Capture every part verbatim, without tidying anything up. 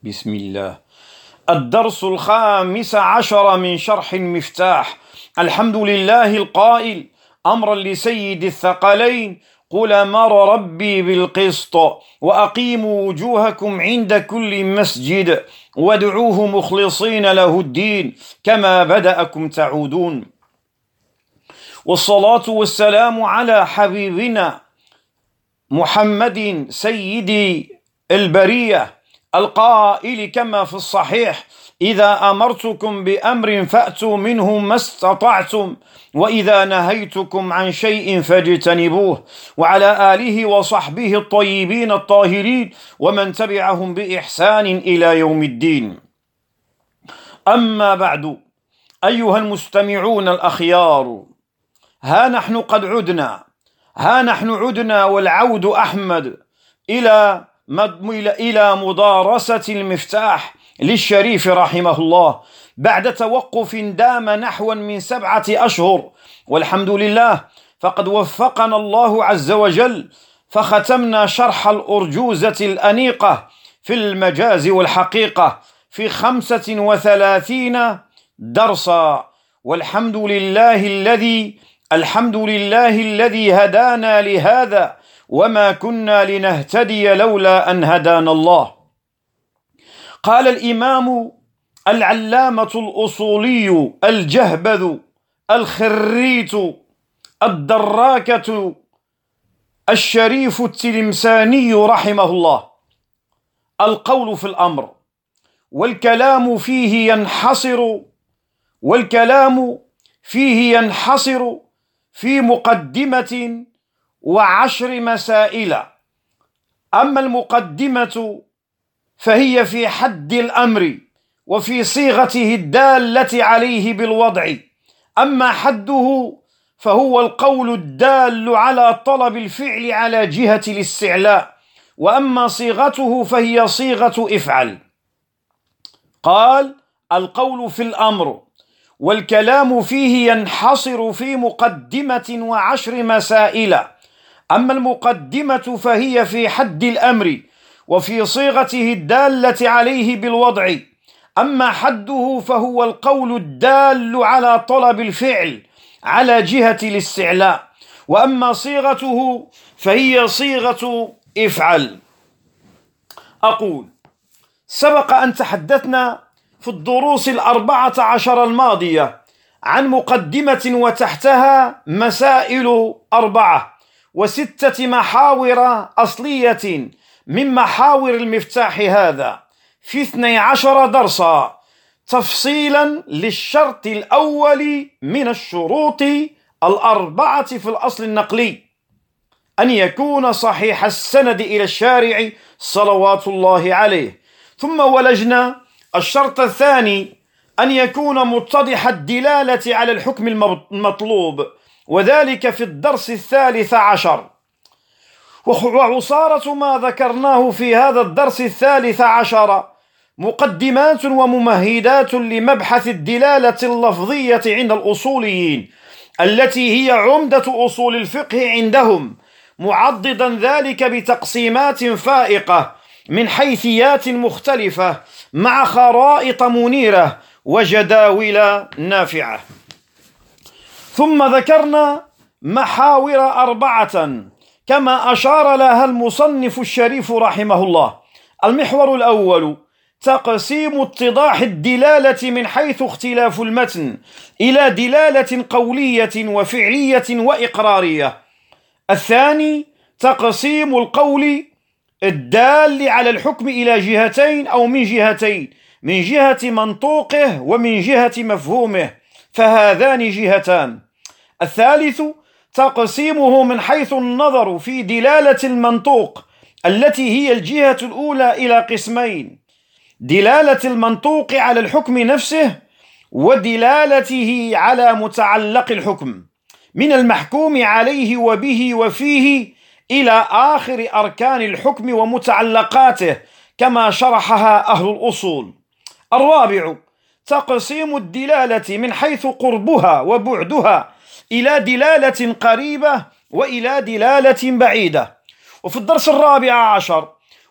بسم الله. الدرس الخامس عشر من شرح المفتاح. الحمد لله القائل أمرا لسيد الثقلين: قل أمر ربي بالقسط وأقيموا وجوهكم عند كل مسجد وادعوه مخلصين له الدين كما بدأكم تعودون. والصلاة والسلام على حبيبنا محمد سيد البرية القائل كما في الصحيح: إذا أمرتكم بأمر فأتوا منه ما استطعتم وإذا نهيتكم عن شيء فاجتنبوه. وعلى آله وصحبه الطيبين الطاهرين ومن تبعهم بإحسان إلى يوم الدين. أما بعد، أيها المستمعون الأخيار، ها نحن قد عدنا ها نحن عدنا والعود أحمد إلى إلى مدارسة المفتاح للشريف رحمه الله بعد توقف دام نحو من سبعة أشهر، والحمد لله فقد وفقنا الله عز وجل فختمنا شرح الأرجوزة الأنيقة في المجاز والحقيقة في خمسة وثلاثين درسا. والحمد لله الذي الحمد لله الذي هدانا لهذا وما كنا لنهتدي لولا أن هدانا الله. قال الإمام العلامة الأصولي الجهبذ الخريت الدراكة الشريف التلمساني رحمه الله: القول في الأمر والكلام فيه ينحصر والكلام فيه ينحصر في مقدمة وعشر مسائل. أما المقدمة فهي في حد الأمر وفي صيغته الدالة عليه بالوضع، أما حده فهو القول الدال على طلب الفعل على جهة الاستعلاء، وأما صيغته فهي صيغة افعل. قال: القول في الأمر والكلام فيه ينحصر في مقدمة وعشر مسائل. أما المقدمة فهي في حد الأمر وفي صيغته الدالة عليه بالوضع، أما حده فهو القول الدال على طلب الفعل على جهة الاستعلاء، وأما صيغته فهي صيغة افعل. أقول: سبق أن تحدثنا في الدروس الأربعة عشر الماضية عن مقدمة وتحتها مسائل أربعة وستة محاور أصلية من محاور المفتاح هذا في اثني عشر درسا تفصيلا للشرط الأول من الشروط الأربعة في الأصل النقلي: أن يكون صحيح السند إلى الشارع صلوات الله عليه. ثم ولجنا الشرط الثاني: أن يكون متضح الدلالة على الحكم المطلوب، وذلك في الدرس الثالث عشر. وعصارة ما ذكرناه في هذا الدرس الثالث عشر مقدمات وممهدات لمبحث الدلالة اللفظية عند الأصوليين، التي هي عمدة أصول الفقه عندهم، معضدا ذلك بتقسيمات فائقة من حيثيات مختلفة مع خرائط منيرة وجداول نافعة. ثم ذكرنا محاور أربعة كما أشار لها المصنف الشريف رحمه الله. المحور الأول: تقسيم اتضاح الدلالة من حيث اختلاف المتن إلى دلالة قولية وفعلية وإقرارية. الثاني: تقسيم القول الدال على الحكم إلى جهتين أو من جهتين، من جهة منطوقه ومن جهة مفهومه، فهذان جهتان. الثالث: تقسيمه من حيث النظر في دلالة المنطوق التي هي الجهة الأولى إلى قسمين: دلالة المنطوق على الحكم نفسه ودلالته على متعلق الحكم من المحكوم عليه وبه وفيه إلى آخر أركان الحكم ومتعلقاته كما شرحها أهل الأصول. الرابع: تقسيم الدلالة من حيث قربها وبعدها إلى دلالة قريبة وإلى دلالة بعيدة. وفي الدرس الرابع عشر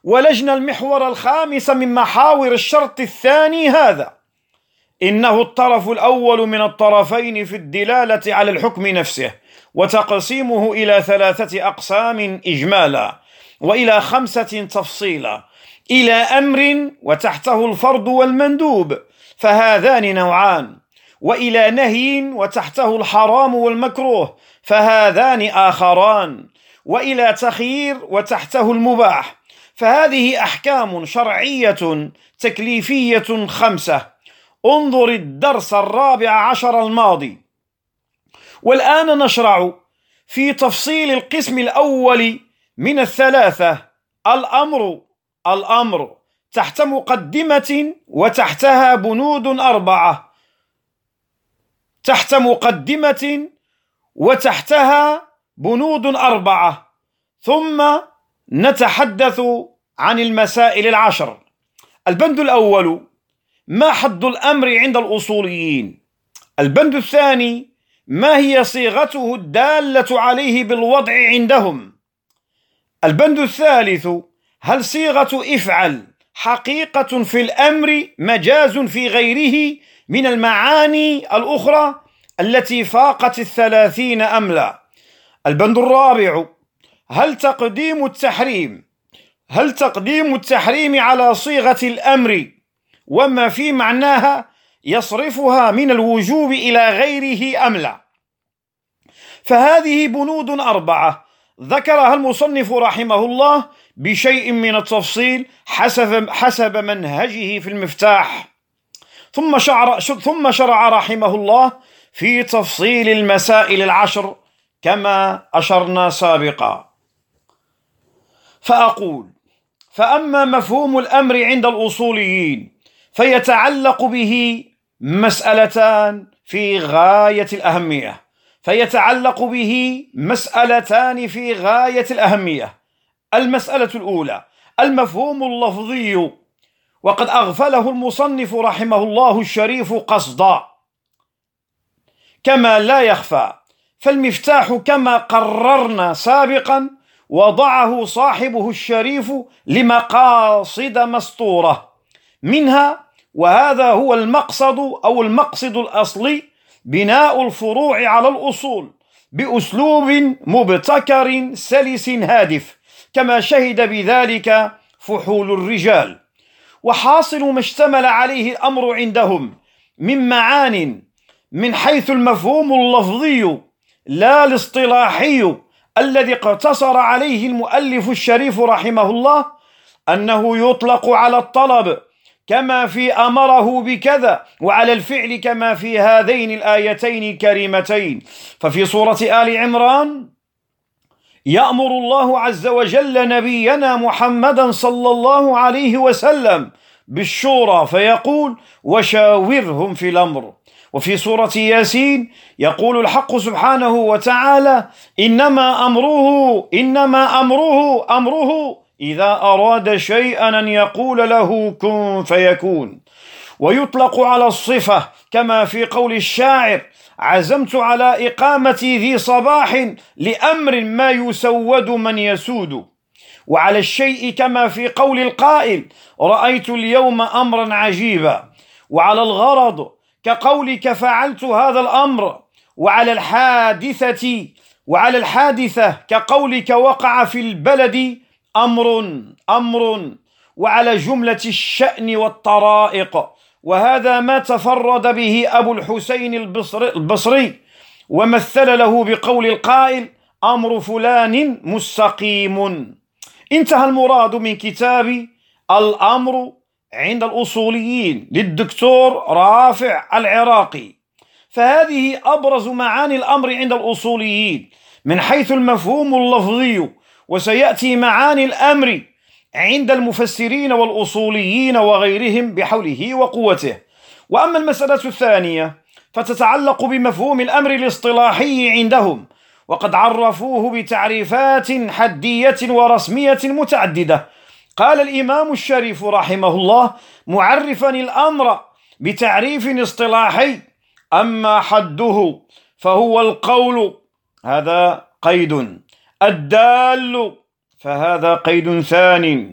ولجنا المحور الخامس من محاور الشرط الثاني هذا: إنه الطرف الأول من الطرفين في الدلالة على الحكم نفسه، وتقسيمه إلى ثلاثة أقسام إجمالا، وإلى خمسة تفصيلا، إلى أمر وتحته الفرض والمندوب فهذان نوعان، وإلى نهي وتحته الحرام والمكروه فهذان آخران، وإلى تخيير وتحته المباح. فهذه أحكام شرعية تكليفية خمسة. انظر الدرس الرابع عشر الماضي. والآن نشرع في تفصيل القسم الأول من الثلاثة: الأمر. الأمر تحت مقدمة وتحتها بنود أربعة. تحت مقدمة وتحتها بنود أربعة. ثم نتحدث عن المسائل العشر. البند الأول: ما حد الأمر عند الأصوليين؟ البند الثاني: ما هي صيغته الدالة عليه بالوضع عندهم؟ البند الثالث: هل صيغة افعل حقيقة في الأمر مجاز في غيره من المعاني الأخرى التي فاقت الثلاثين أم لا؟ البند الرابع: هل تقديم التحريم هل تقديم التحريم على صيغة الأمر وما في معناها يصرفها من الوجوب إلى غيره أم لا؟ فهذه بنود أربعة ذكرها المصنف رحمه الله بشيء من التفصيل حسب حسب منهجه في المفتاح، ثم شرع ثم شرع رحمه الله في تفصيل المسائل العشر كما أشرنا سابقا. فأقول: فأما مفهوم الأمر عند الأصوليين فيتعلق به مسألتان في غاية الأهمية فيتعلق به مسألتان في غاية الأهمية. المسألة الأولى: المفهوم اللفظي، وقد أغفله المصنف رحمه الله الشريف قصدا كما لا يخفى، فالمفتاح كما قررنا سابقا وضعه صاحبه الشريف لمقاصد مسطورة، منها وهذا هو المقصد أو المقصد الأصلي بناء الفروع على الأصول بأسلوب مبتكر سلس هادف، كما شهد بذلك فحول الرجال. وحاصل ما اشتمل عليه الأمر عندهم من معان من حيث المفهوم اللفظي لا الاصطلاحي الذي اقتصر عليه المؤلف الشريف رحمه الله، أنه يطلق على الطلب كما في أمره بكذا، وعلى الفعل كما في هذين الآيتين الكريمتين. ففي سورة آل عمران يأمر الله عز وجل نبينا محمدا صلى الله عليه وسلم بالشورى فيقول: وشاورهم في الأمر. وفي سورة ياسين يقول الحق سبحانه وتعالى: إنما أمره إنما أمره أمره إذا أراد شيئا أن يقول له كن فيكون. ويطلق على الصفة كما في قول الشاعر: عزمت على إقامة ذي صباح لأمر ما يسود من يسود. وعلى الشيء كما في قول القائل: رأيت اليوم أمرا عجيبا. وعلى الغرض كقولك فعلت هذا الأمر. وعلى الحادثة وعلى الحادثة كقولك وقع في البلد أمر أمر. وعلى جملة الشأن والطرائق، وهذا ما تفرد به أبو الحسين البصري ومثل له بقول القائل: أمر فلان مستقيم. انتهى المراد من كتاب الأمر عند الأصوليين للدكتور رافع العراقي. فهذه أبرز معاني الأمر عند الأصوليين من حيث المفهوم اللفظي، وسيأتي معاني الأمر عند المفسرين والأصوليين وغيرهم بحوله وقوته. وأما المسألة الثانية فتتعلق بمفهوم الأمر الاصطلاحي عندهم، وقد عرفوه بتعريفات حدية ورسمية متعددة. قال الإمام الشريف رحمه الله معرفا الأمر بتعريف اصطلاحي: أما حده فهو القول، هذا قيد، الدال فهذا قيد ثاني،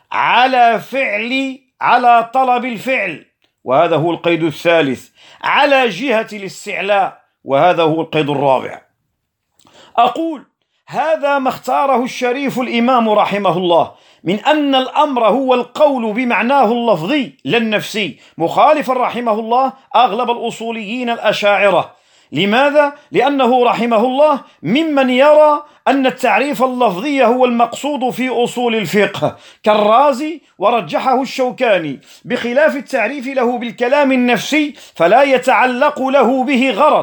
على فعل على طلب الفعل، وهذا هو القيد الثالث، على جهة الاستعلاء، وهذا هو القيد الرابع. أقول هذا ما اختاره الشريف الإمام رحمه الله من أن الأمر هو القول بمعناه اللفظي لا النفسي، مخالفا رحمه الله أغلب الأصوليين الأشاعرة. لماذا؟ لأنه رحمه الله ممن يرى أن التعريف اللفظي هو المقصود في أصول الفقه كالرازي، ورجحه الشوكاني، بخلاف التعريف له بالكلام النفسي فلا يتعلق له به غرض.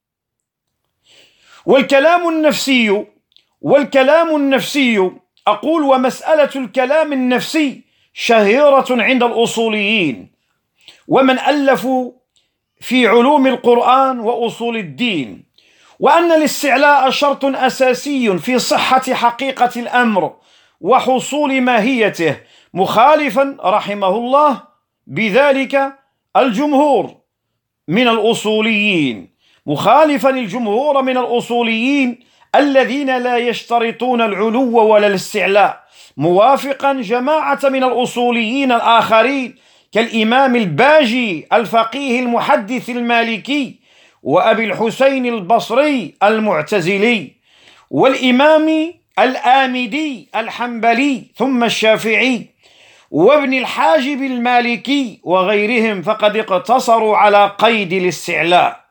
والكلام النفسي والكلام النفسي أقول ومسألة الكلام النفسي شهيرة عند الأصوليين ومن ألفوا في علوم القرآن وأصول الدين، وأن الاستعلاء شرط أساسي في صحة حقيقة الأمر وحصول ماهيته، مخالفا رحمه الله بذلك الجمهور من الأصوليين، مخالفا الجمهور من الأصوليين الذين لا يشترطون العلو ولا الاستعلاء، موافقا جماعة من الأصوليين الآخرين كالإمام الباجي الفقيه المحدث المالكي، وأبي الحسين البصري المعتزلي، والإمام الآمدي الحنبلي ثم الشافعي، وابن الحاجب المالكي وغيرهم، فقد اقتصروا على قيد الاستعلاء.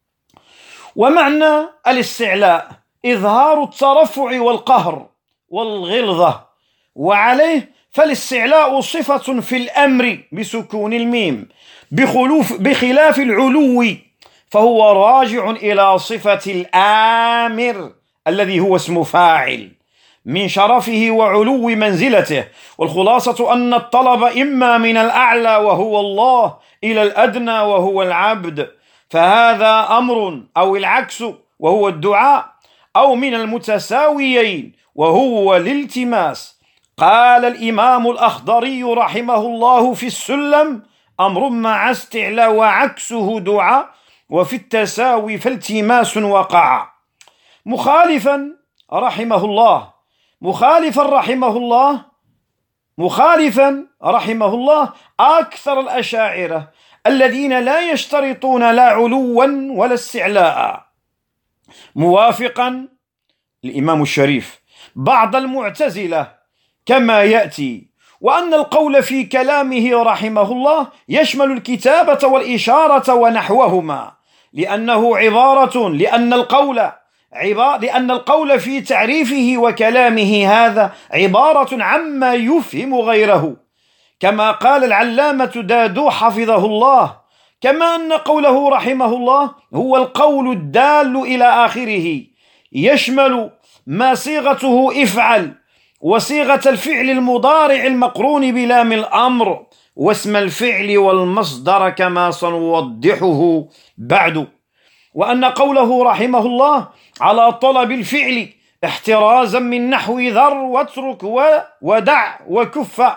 ومعنى الاستعلاء إظهار الترفع والقهر والغلظة، وعليه فالاستعلاء صفة في الأمر بسكون الميم، بخلوف بخلاف العلو فهو راجع إلى صفة الآمر الذي هو اسم فاعل من شرفه وعلو منزلته. والخلاصة أن الطلب إما من الأعلى وهو الله إلى الأدنى وهو العبد، فهذا أمر، أو العكس وهو الدعاء، أو من المتساويين وهو الالتماس. قال الإمام الأخضري رحمه الله في السلم: أمر مع استعلاء وعكسه دعاء، وفي التساوي فالتماس وقع. مخالفا رحمه الله مخالفا رحمه الله مخالفا رحمه الله أكثر الأشاعرة الذين لا يشترطون لا علوا ولا استعلاء، موافقا الإمام الشريف بعض المعتزلة كما يأتي، وأن القول في كلامه رحمه الله يشمل الكتابة والإشارة ونحوهما، لأنه عبارة لأن القول عبارة لأن القول في تعريفه وكلامه هذا عبارة عما يفهم غيره، كما قال العلامة دادو حفظه الله، كما أن قوله رحمه الله هو القول الدال إلى آخره، يشمل ما صيغته افعل، وصيغة الفعل المضارع المقرون بلام الأمر، واسم الفعل والمصدر كما سنوضحه بعد. وأن قوله رحمه الله على طلب الفعل احترازا من نحو ذر واترك ودع وكف،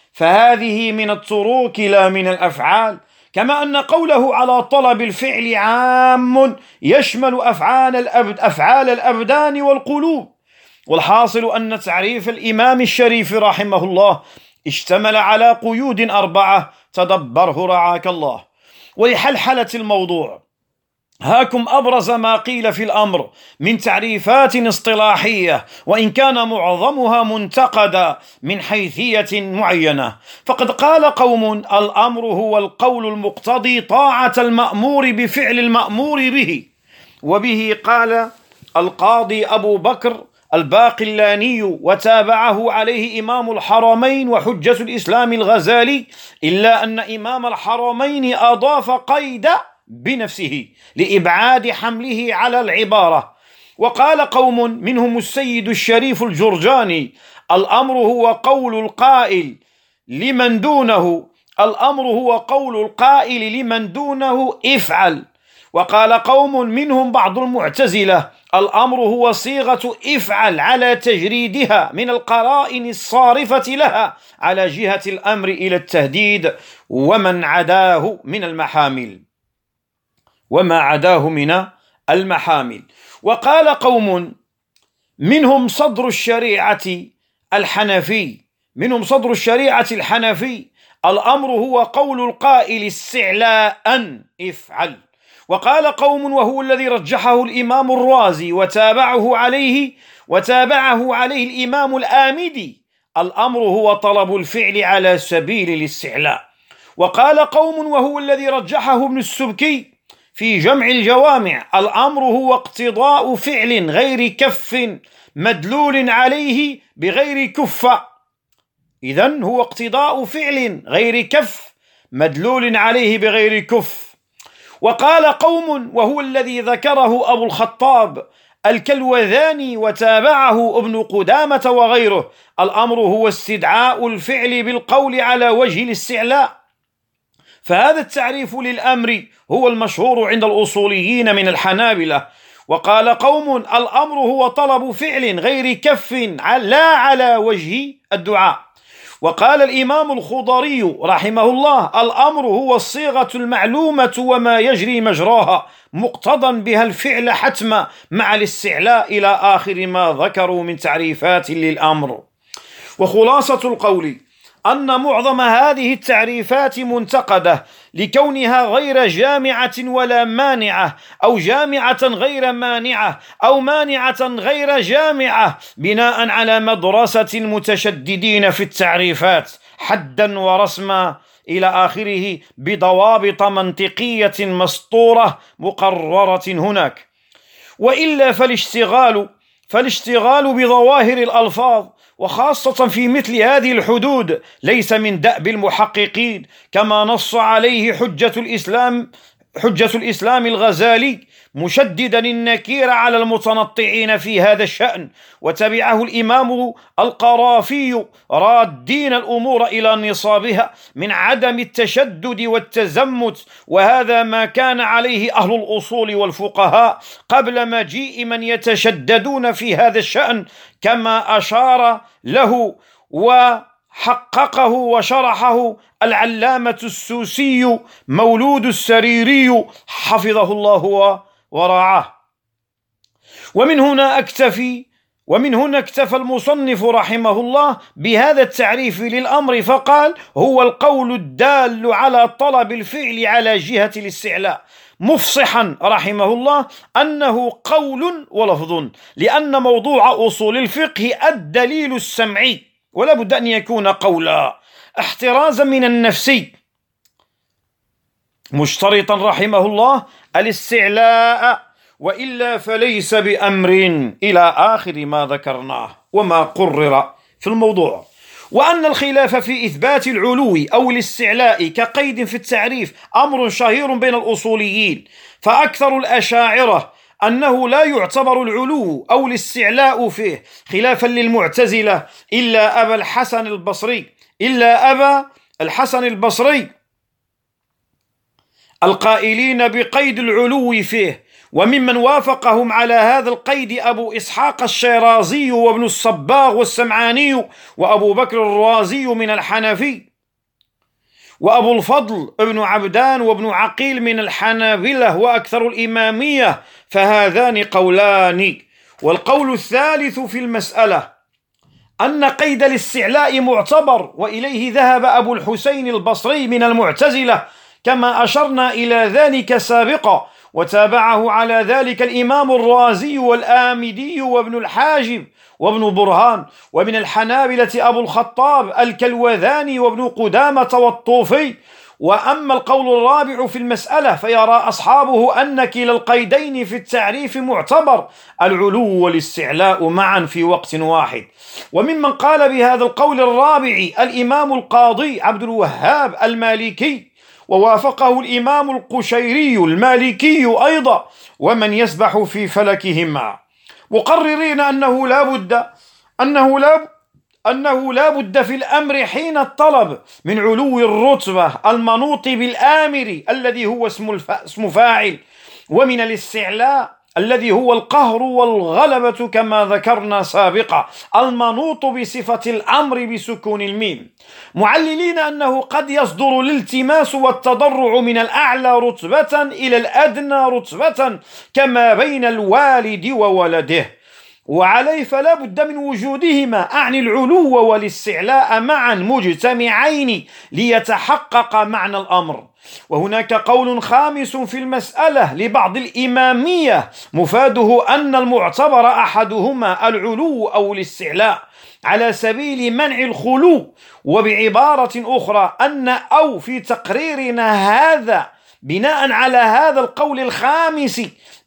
فهذه من التروك لا من الأفعال، كما أن قوله على طلب الفعل عام يشمل أفعال الأبد أفعال الأبدان والقلوب. والحاصل أن تعريف الإمام الشريف رحمه الله اشتمل على قيود أربعة تدبره رعاك الله. ولحلحلة الموضوع هاكم أبرز ما قيل في الأمر من تعريفات اصطلاحية، وإن كان معظمها منتقدة من حيثية معينة. فقد قال قوم: الأمر هو القول المقتضي طاعة المأمور بفعل المأمور به. وبه قال القاضي أبو بكر الباقلاني، وتابعه عليه إمام الحرمين وحجة الإسلام الغزالي، إلا أن إمام الحرمين أضاف قيد بنفسه لإبعاد حمله على العبارة. وقال قوم منهم السيد الشريف الجرجاني: الأمر هو قول القائل لمن دونه الأمر هو قول القائل لمن دونه افعل. وقال قوم منهم بعض المعتزلة: الأمر هو صيغة افعل على تجريدها من القرائن الصارفة لها على جهة الأمر إلى التهديد ومن عداه من المحامل وما عداه من المحامل. وقال قوم منهم صدر الشريعة الحنفي منهم صدر الشريعة الحنفي: الأمر هو قول القائل استعلاء افعل. وقال قوم، وهو الذي رجحه الإمام الرازي وتابعه عليه وتابعه عليه الإمام الآمدي: الأمر هو طلب الفعل على سبيل الاستعلاء. وقال قوم، وهو الذي رجحه ابن السبكي في جمع الجوامع: الأمر هو اقتضاء فعل غير كف مدلول عليه بغير كف. إذن هو اقتضاء فعل غير كف مدلول عليه بغير كف. وقال قوم، وهو الذي ذكره أبو الخطاب الكلوذاني وتابعه ابن قدامة وغيره: الأمر هو استدعاء الفعل بالقول على وجه الاستعلاء. فهذا التعريف للأمر هو المشهور عند الأصوليين من الحنابلة. وقال قوم: الأمر هو طلب فعل غير كف لا على وجه الدعاء. وقال الإمام الخضري رحمه الله: الأمر هو الصيغة المعلومة وما يجري مجراها مقتضا بها الفعل حتما مع الاستعلاء، إلى آخر ما ذكروا من تعريفات للأمر. وخلاصة القول أن معظم هذه التعريفات منتقدة لكونها غير جامعة ولا مانعة، أو جامعة غير مانعة، أو مانعة غير جامعة، بناء على مدرسة المتشددين في التعريفات حدا ورسما إلى آخره، بضوابط منطقية مسطورة مقررة هناك. وإلا فالاشتغال فالاشتغال بظواهر الألفاظ، وخاصة في مثل هذه الحدود، ليس من دأب المحققين، كما نص عليه حجة الإسلام حجة الإسلام الغزالي مشددا النكير على المتنطعين في هذا الشأن، وتبعه الإمام القرافي رادين الأمور إلى نصابها من عدم التشدد والتزمت، وهذا ما كان عليه أهل الأصول والفقهاء قبل مجيء من يتشددون في هذا الشأن، كما أشار له وحققه وشرحه العلامة السوسي مولود السريري حفظه الله ورعاه. ومن هنا أكتفي ومن هنا اكتفى المصنف رحمه الله بهذا التعريف للأمر، فقال: هو القول الدال على طلب الفعل على جهة الاستعلاء، مفصحا رحمه الله أنه قول ولفظ، لأن موضوع أصول الفقه الدليل السمعي، ولا بد أن يكون قولا، احترازا من النفسي، مشترطا رحمه الله الاستعلاء، وإلا فليس بأمر، إلى آخر ما ذكرناه وما قرر في الموضوع. وأن الخلاف في إثبات العلو أو الاستعلاء كقيد في التعريف أمر شهير بين الأصوليين، فأكثر الأشاعرة أنه لا يعتبر العلو أو الاستعلاء فيه، خلافا للمعتزلة إلا أبا الحسن البصري إلا أبا الحسن البصري القائلين بقيد العلو فيه. وممن وافقهم على هذا القيد أبو إسحاق الشيرازي وابن الصباغ والسمعاني وأبو بكر الرازي من الحنفي، وأبو الفضل ابن عبدان وابن عقيل من الحنابلة وأكثر الإمامية، فهذان قولان. والقول الثالث في المسألة أن قيد الاستعلاء معتبر، وإليه ذهب أبو الحسين البصري من المعتزلة، كما أشرنا إلى ذلك سابقا، وتابعه على ذلك الإمام الرازي والآمدي وابن الحاجب وابن برهان. ومن الحنابلة أبو الخطاب الكلوذاني وابن قدامة والطوفي. وأما القول الرابع في المسألة فيرى أصحابه أن كلا القيدين في التعريف معتبر، العلو والاستعلاء معا في وقت واحد. وممن قال بهذا القول الرابع الإمام القاضي عبد الوهاب المالكي، ووافقه الإمام القشيري المالكي أيضا، ومن يسبح في فلكهما، مقررين أنه لا بد أنه لا أنه لا بد في الأمر حين الطلب من علو الرتبة المنوط بالآمر الذي هو اسم, اسم فاعل، ومن الاستعلاء الذي هو القهر والغلبة كما ذكرنا سابقا، المنوط بصفة الأمر بسكون الميم، معللين أنه قد يصدر الالتماس والتضرع من الأعلى رتبة إلى الأدنى رتبة، كما بين الوالد وولده. وعليه فلا بد من وجودهما، أعني العلو والاستعلاء معا مجتمعين ليتحقق معنى الأمر. وهناك قول خامس في المسألة لبعض الإمامية مفاده أن المعتبر أحدهما العلو أو الاستعلاء على سبيل منع الخلو، وبعبارة أخرى أن أو في تقريرنا هذا بناء على هذا القول الخامس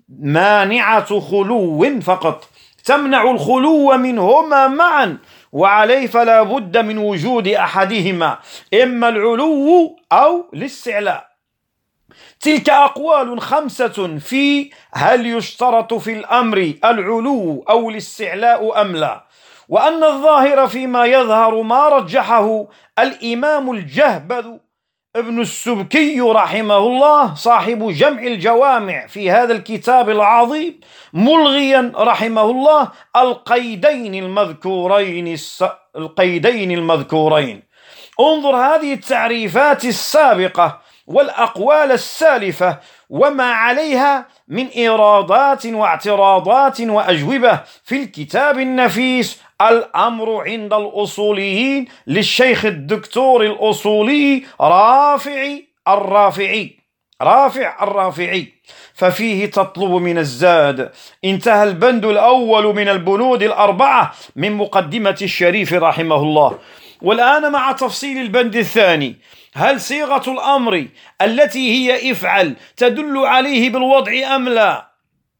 مانعة خلو فقط، تمنع الخلو منهما معا، وعليه فلا بد من وجود أحدهما، إما العلو أو الاستعلاء. تلك أقوال خمسة في هل يشترط في الأمر العلو أو الاستعلاء أم لا. وأن الظاهر فيما يظهر ما رجحه الإمام الجهبذ ابن السبكي رحمه الله صاحب جمع الجوامع في هذا الكتاب العظيم، ملغيا رحمه الله القيدين المذكورين الس... القيدين المذكورين. انظر هذه التعريفات السابقة والأقوال السالفة وما عليها من إيرادات واعتراضات وأجوبة في الكتاب النفيس الأمر عند الأصوليين للشيخ الدكتور الأصولي رافع الرافعي رافع الرافعي ففيه تطلب من الزاد. انتهى البند الأول من البنود الأربعة من مقدمة الشريف رحمه الله. والآن مع تفصيل البند الثاني. هل صيغة الأمر التي هي افعل تدل عليه بالوضع أم لا؟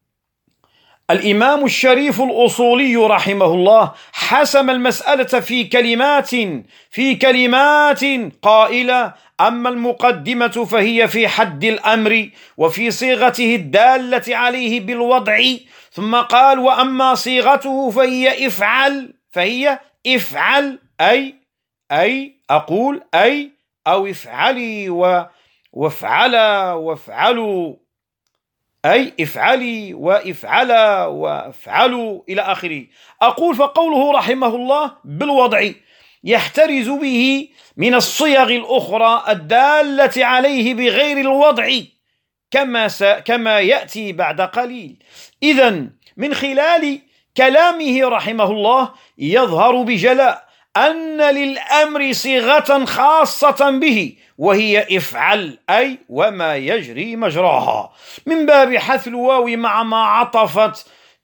الإمام الشريف الأصولي رحمه الله حسم المسألة في كلمات في كلمات قائلة: أما المقدمة فهي في حد الأمر وفي صيغته الدالة عليه بالوضع. ثم قال: وأما صيغته فهي افعل فهي افعل أي أي أقول أي أو افعلي و وافعلا وافعلوا أي افعلي وافعلا وافعلوا إلى آخره. أقول: فقوله رحمه الله بالوضع يحترز به من الصيغ الأخرى الدالة عليه بغير الوضع كما س... كما يأتي بعد قليل. إذن من خلال كلامه رحمه الله يظهر بجلاء أن للأمر صيغة خاصة به وهي افعل أي وما يجري مجراها، من باب حذف الواو مع ما عطفت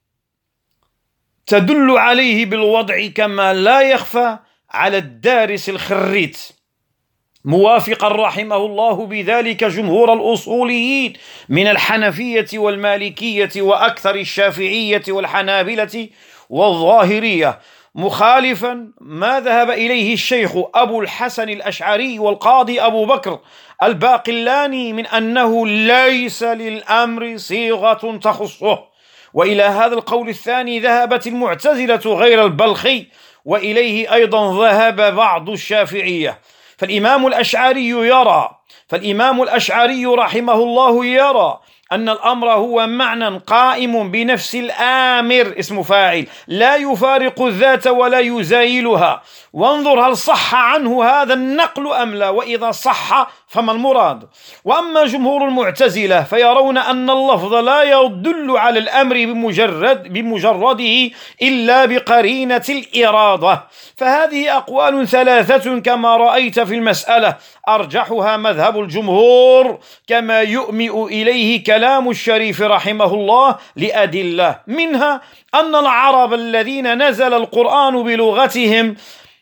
تدل عليه بالوضع كما لا يخفى على الدارس الخريت، موافقا رحمه الله بذلك جمهور الأصوليين من الحنفية والمالكية وأكثر الشافعية والحنابلة والظاهرية، مخالفا ما ذهب إليه الشيخ أبو الحسن الأشعري والقاضي أبو بكر الباقلاني من أنه ليس للأمر صيغة تخصه. وإلى هذا القول الثاني ذهبت المعتزلة غير البلخي، وإليه أيضا ذهب بعض الشافعية. فالإمام الأشعري يرى فالإمام الأشعري رحمه الله يرى أن الأمر هو معنى قائم بنفس الآمر اسم فاعل لا يفارق الذات ولا يزايلها. وانظر هل صح عنه هذا النقل أم لا، وإذا صح فما المراد. وأما جمهور المعتزلة فيرون أن اللفظ لا يدل على الأمر بمجرد بمجرده إلا بقرينة الإرادة. فهذه أقوال ثلاثة كما رأيت في المسألة، أرجحها مذهب الجمهور كما يؤمئ إليه كلام الشريف رحمه الله لأدلة، منها أن العرب الذين نزل القرآن بلغتهم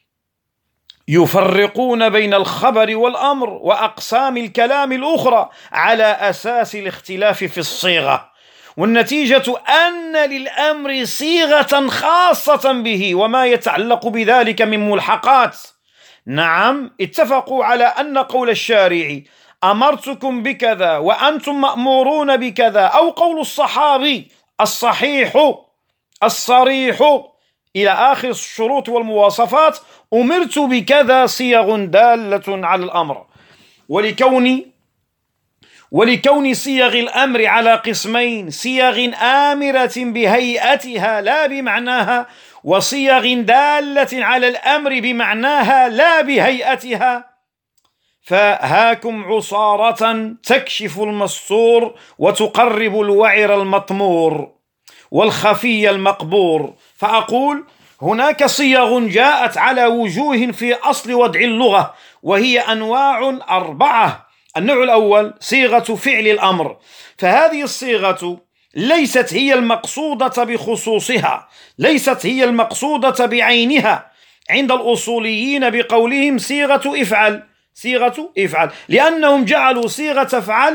يفرقون بين الخبر والأمر وأقسام الكلام الأخرى على أساس الاختلاف في الصيغة، والنتيجة أن للأمر صيغة خاصة به وما يتعلق بذلك من ملحقات. نعم، اتفقوا على أن قول الشارع أمرتكم بكذا وأنتم مأمورون بكذا، أو قول الصحابي الصحيح الصريح إلى آخر الشروط والمواصفات أمرت بكذا صيغ دالة على الأمر. ولكون ولكون صيغ الأمر على قسمين: صيغ آمرة بهيئتها لا بمعناها، وصيغ دالة على الأمر بمعناها لا بهيئتها، فهاكم عصارة تكشف المستور وتقرب الوعر المطمور. والخفي المقبور. فأقول هناك صيغ جاءت على وجوه في أصل وضع اللغة، وهي أنواع أربعة. النوع الأول صيغة فعل الأمر، فهذه الصيغة ليست هي المقصودة بخصوصها، ليست هي المقصودة بعينها عند الأصوليين بقولهم صيغة افعل، صيغة افعل، لأنهم جعلوا صيغة افعل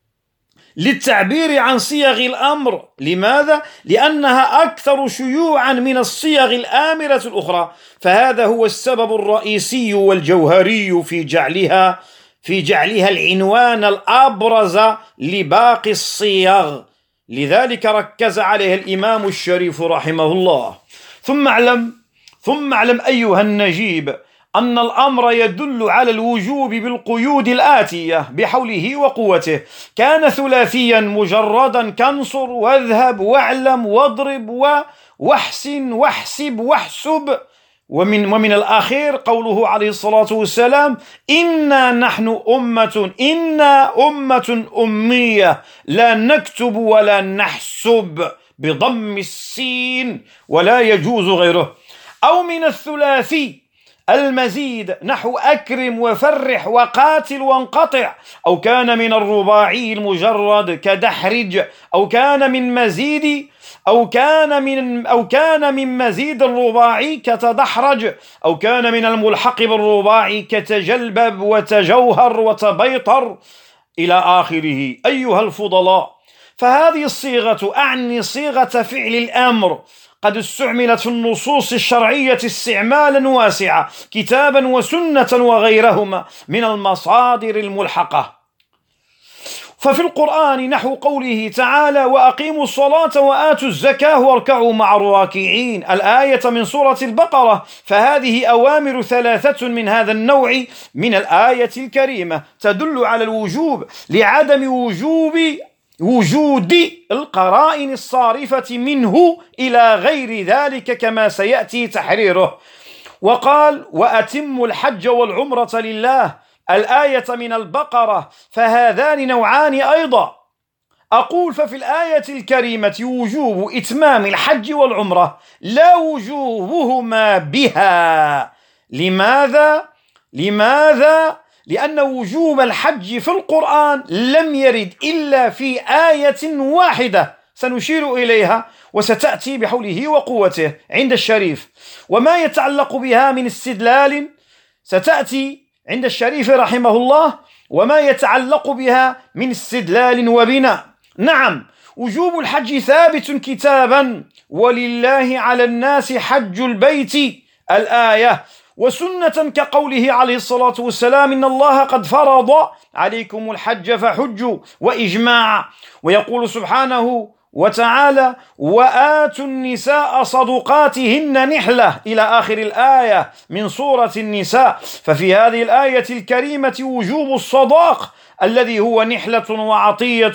للتعبير عن صيغ الأمر. لماذا؟ لأنها أكثر شيوعا من الصيغ الآمرة الأخرى، فهذا هو السبب الرئيسي والجوهري في جعلها في جعلها العنوان الأبرز لباقي الصيغ، لذلك ركز عليها الإمام الشريف رحمه الله. ثم اعلم ثم اعلم أيها النجيب أن الأمر يدل على الوجوب بالقيود الآتية بحوله وقوته. كان ثلاثيا مجردا كانصر واذهب واعلم واضرب واحسن واحسب واحسب. ومن, ومن الأخير قوله عليه الصلاة والسلام: إنا نحن أمة إنا أمة أمية لا نكتب ولا نحسب بضم السين ولا يجوز غيره. أو من الثلاثي المزيد نحو أكرم وفرح وقاتل وانقطع. أو كان من الرباعي المجرد كدحرج. أو كان من مزيد أو كان من أو كان من مزيد الرباعي كتدحرج. أو كان من الملحق بالرباعي كتجلبب وتجوهر وتبيطر إلى آخره. أيها الفضلاء، فهذه الصيغة أعني صيغة فعل الأمر قد استعملت في النصوص الشرعية استعمالا واسعا كتابا وسنة وغيرهما من المصادر الملحقة. ففي القرآن نحو قوله تعالى: وأقيموا الصلاة وآتوا الزكاة واركعوا مع الراكعين، الآية من سورة البقرة، فهذه أوامر ثلاثة من هذا النوع من الآية الكريمة تدل على الوجوب لعدم وجوب وجود القرائن الصارفة منه إلى غير ذلك كما سيأتي تحريره. وقال: وأتموا الحج والعمرة لله، الآية من البقرة، فهذان نوعان أيضا. أقول ففي الآية الكريمة وجوب إتمام الحج والعمرة لا وجوبهما بها. لماذا؟ لماذا؟ لأن وجوب الحج في القرآن لم يرد إلا في آية واحدة سنشير إليها وستأتي بحوله وقوته عند الشريف، وما يتعلق بها من استدلال ستأتي عند الشريف رحمه الله، وما يتعلق بها من استدلال وبناء. نعم، وجوب الحج ثابت كتابا: ولله على الناس حج البيت، الآية، وسنة كقوله عليه الصلاة والسلام: إن الله قد فرض عليكم الحج فحجوا، وإجماع. ويقول سبحانه وتعالى: وآتوا النساء صدقاتهن نحلة، إلى آخر الآية من سورة النساء. ففي هذه الآية الكريمة وجوب الصداق الذي هو نحلة وعطية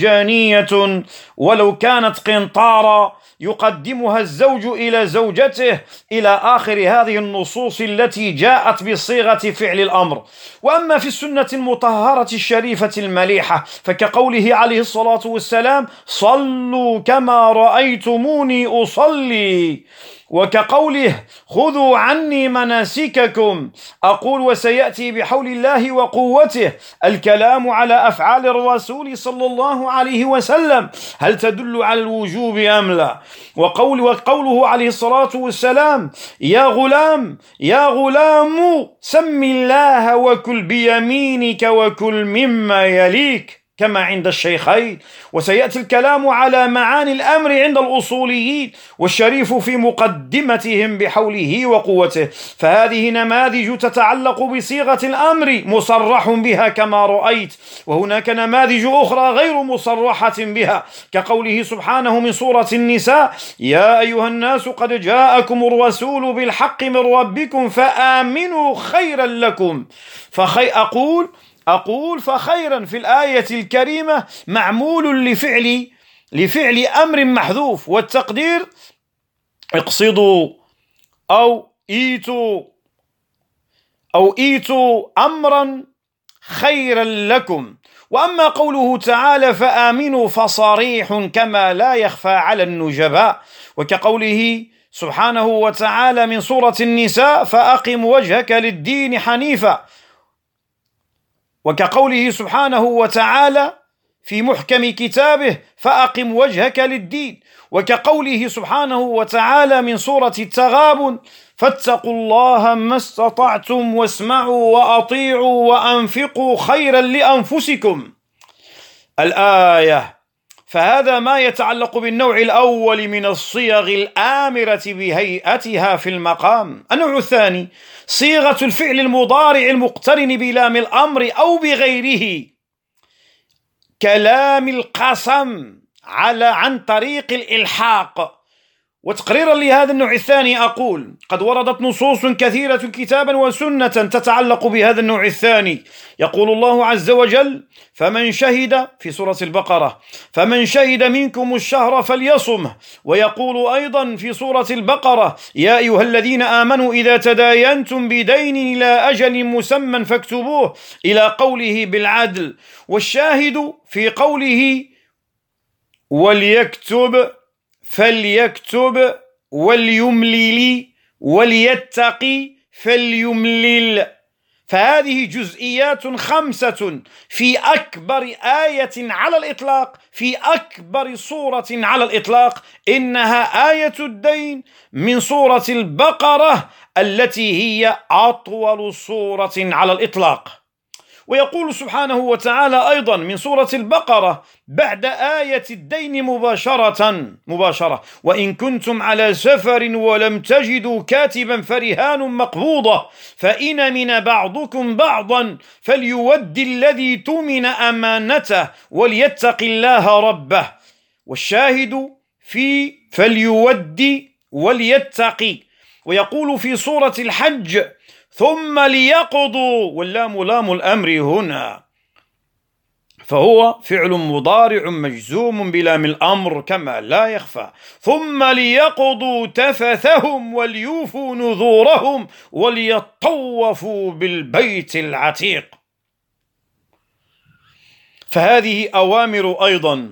مجانية ولو كانت قنطارا يقدمها الزوج إلى زوجته، إلى آخر هذه النصوص التي جاءت بصيغة فعل الأمر. وأما في السنة المطهرة الشريفة المليحة فكقوله عليه الصلاة والسلام: صلوا كما رأيتموني أصلي، وكقوله: خذوا عني مناسككم. أقول وسيأتي بحول الله وقوته الكلام على أفعال الرسول صلى الله عليه وسلم هل تدل على الوجوب أم لا. وقول وقوله عليه الصلاة والسلام: يا غلام يا غلام سم الله وكل بيمينك وكل مما يليك، كما عند الشيخين. وسيأتي الكلام على معاني الأمر عند الأصوليين، والشريف في مقدمتهم بحوله وقوته. فهذه نماذج تتعلق بصيغة الأمر مصرح بها كما رأيت، وهناك نماذج أخرى غير مصرحة بها كقوله سبحانه من سورة النساء: يا أيها الناس قد جاءكم الرسول بالحق من ربكم فآمنوا خيرا لكم. فخي أقول أقول فخيرا في الآية الكريمة معمول لفعل لفعل أمر محذوف، والتقدير اقصدوا أو ايتوا أو ايتوا أمرا خيرا لكم. وأما قوله تعالى فآمنوا فصريح كما لا يخفى على النجباء، وكقوله سبحانه وتعالى من سورة النساء فأقم وجهك للدين حنيفا، وكقوله سبحانه وتعالى في محكم كتابه فأقم وجهك للدين، وكقوله سبحانه وتعالى من سورة التغابن فاتقوا الله ما استطعتم واسمعوا وأطيعوا وأنفقوا خيرا لأنفسكم الآية. فهذا ما يتعلق بالنوع الأول من الصيغ الآمرة بهيئتها في المقام. النوع الثاني صيغة الفعل المضارع المقترن بلام الأمر أو بغيره كلام القسم على عن طريق الإلحاق. وتقريرا لهذا النوع الثاني أقول قد وردت نصوص كثيرة كتابا وسنة تتعلق بهذا النوع الثاني. يقول الله عز وجل فمن شهد في سورة البقرة فمن شهد منكم الشهر فليصمه، ويقول أيضا في سورة البقرة يا أيها الذين آمنوا إذا تداينتم بدين إلى أجل مسمى فاكتبوه إلى قوله بالعدل. والشاهد في قوله وليكتب فليكتب وليملل وليتقي فليملل. فهذه جزئيات خمسة في أكبر آية على الإطلاق في أكبر سورة على الإطلاق، إنها آية الدين من سورة البقرة التي هي أطول سورة على الإطلاق. ويقول سبحانه وتعالى أيضا من سورة البقرة بعد آية الدين مباشرة مباشرة وإن كنتم على سفر ولم تجدوا كاتبا فرهان مقبوضة فإن من بعضكم بعضا فليود الذي تؤمن أمانته وليتق الله ربه. والشاهد في فليود وليتقي. ويقول في سورة الحج ثم ليقضوا واللام لام الأمر هنا، فهو فعل مضارع مجزوم بلام الأمر كما لا يخفى. ثم ليقضوا تفثهم وليوفوا نذورهم وليطوفوا بالبيت العتيق. فهذه أوامر أيضا.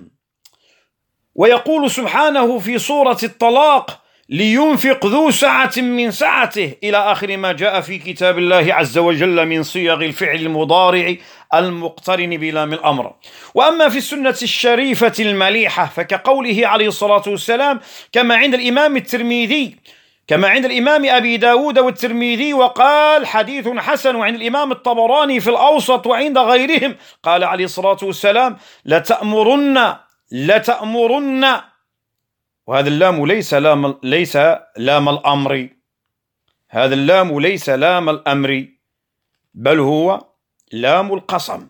ويقول سبحانه في سورة الطلاق لينفق ذو سعة من سعته إلى آخر ما جاء في كتاب الله عز وجل من صيغ الفعل المضارع المقترن بلام الأمر. وأما في السنة الشريفة المليحة فكقوله عليه الصلاة والسلام كما عند الإمام الترمذي كما عند الإمام أبي داود والترمذي وقال حديث حسن، وعند الإمام الطبراني في الأوسط وعند غيرهم قال عليه الصلاة والسلام لتأمرن لتأمرن وهذا اللام ليس لام ليس لام الأمر هذا اللام ليس لام الأمر بل هو لام القسم.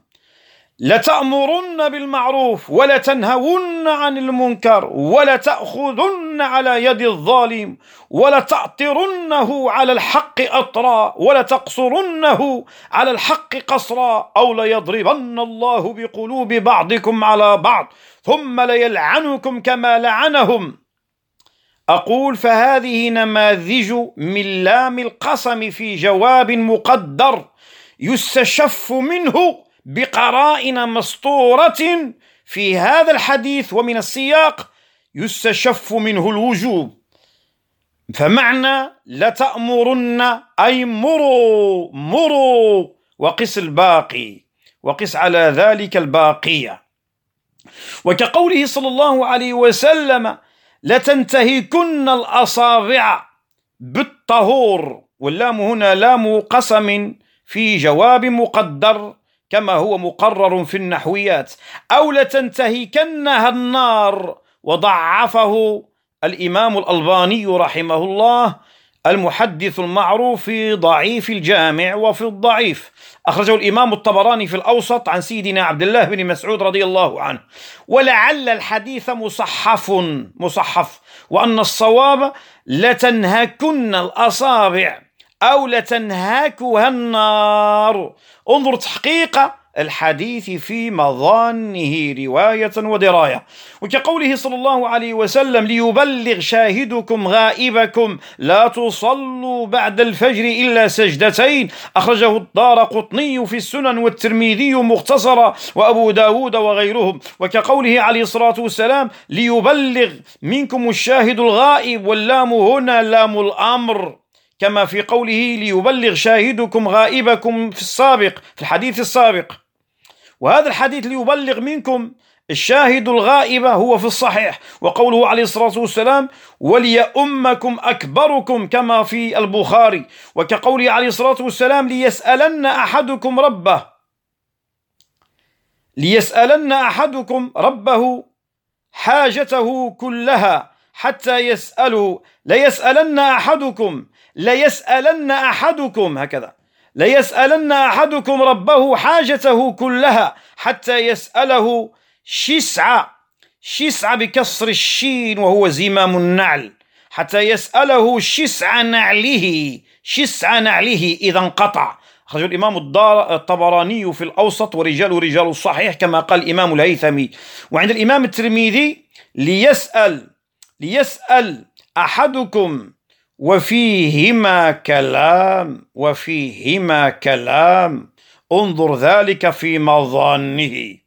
لتأمرن بالمعروف ولتنهون عن المنكر ولتأخذن على يد الظالم ولتأطرنه على الحق أطرا ولتقصرنه على الحق قصرا أو ليضربن الله بقلوب بعضكم على بعض ثم ليلعنكم كما لعنهم. أقول فهذه نماذج من لام القسم في جواب مقدر يستشف منه بقرائن مسطورة في هذا الحديث ومن السياق يستشف منه الوجوب. فمعنى لتأمرن أي مروا مروا وقس الباقي وقس على ذلك الباقية. وكقوله صلى الله عليه وسلم لتنتهكن الأصابع بالطهور واللام هنا لام قسم في جواب مقدر كما هو مقرر في النحويات، أو لتنتهكنها النار. وضعفه الإمام الألباني رحمه الله المحدث المعروف في ضعيف الجامع وفي الضعيف. أخرجه الإمام الطبراني في الأوسط عن سيدنا عبد الله بن مسعود رضي الله عنه. ولعل الحديث مصحف مصحف وأن الصواب لتنهكن الأصابع أو لتنهكها النار. انظر تحقيق الحديث في مظانه رواية ودراية. وكقوله صلى الله عليه وسلم: ليبلغ شاهدكم غائبكم لا تصلوا بعد الفجر إلا سجدتين، أخرجه الدارقطني في السنن والترمذي مختصرا وأبو داود وغيرهم. وكقوله عليه الصلاة والسلام: ليبلغ منكم الشاهد الغائب، واللام هنا لام الأمر، كما في قوله: ليبلغ شاهدكم غائبكم في السابق، في الحديث السابق. وهذا الحديث ليبلغ منكم الشاهد الغائب هو في الصحيح. وقوله عليه الصلاة والسلام: وليؤمكم أكبركم، كما في البخاري. وكقوله عليه الصلاة والسلام: ليسألن أحدكم ربه ليسألن أحدكم ربه حاجته كلها حتى يسأله ليسألن أحدكم ليسألن أحدكم هكذا ليسألن أحدكم ربه حاجته كلها حتى يسأله شسع شسع بكسر الشين وهو زمام النعل، حتى يسأله شسع نعله شسع نعله إذا انقطع. أخرج الإمام الطبراني في الأوسط ورجال رجال الصحيح كما قال الإمام الهيثمي. وعند الإمام الترمذي: ليسأل ليسأل أحدكم وفيهما كلام وفيهما كلام انظر ذلك في مظانه.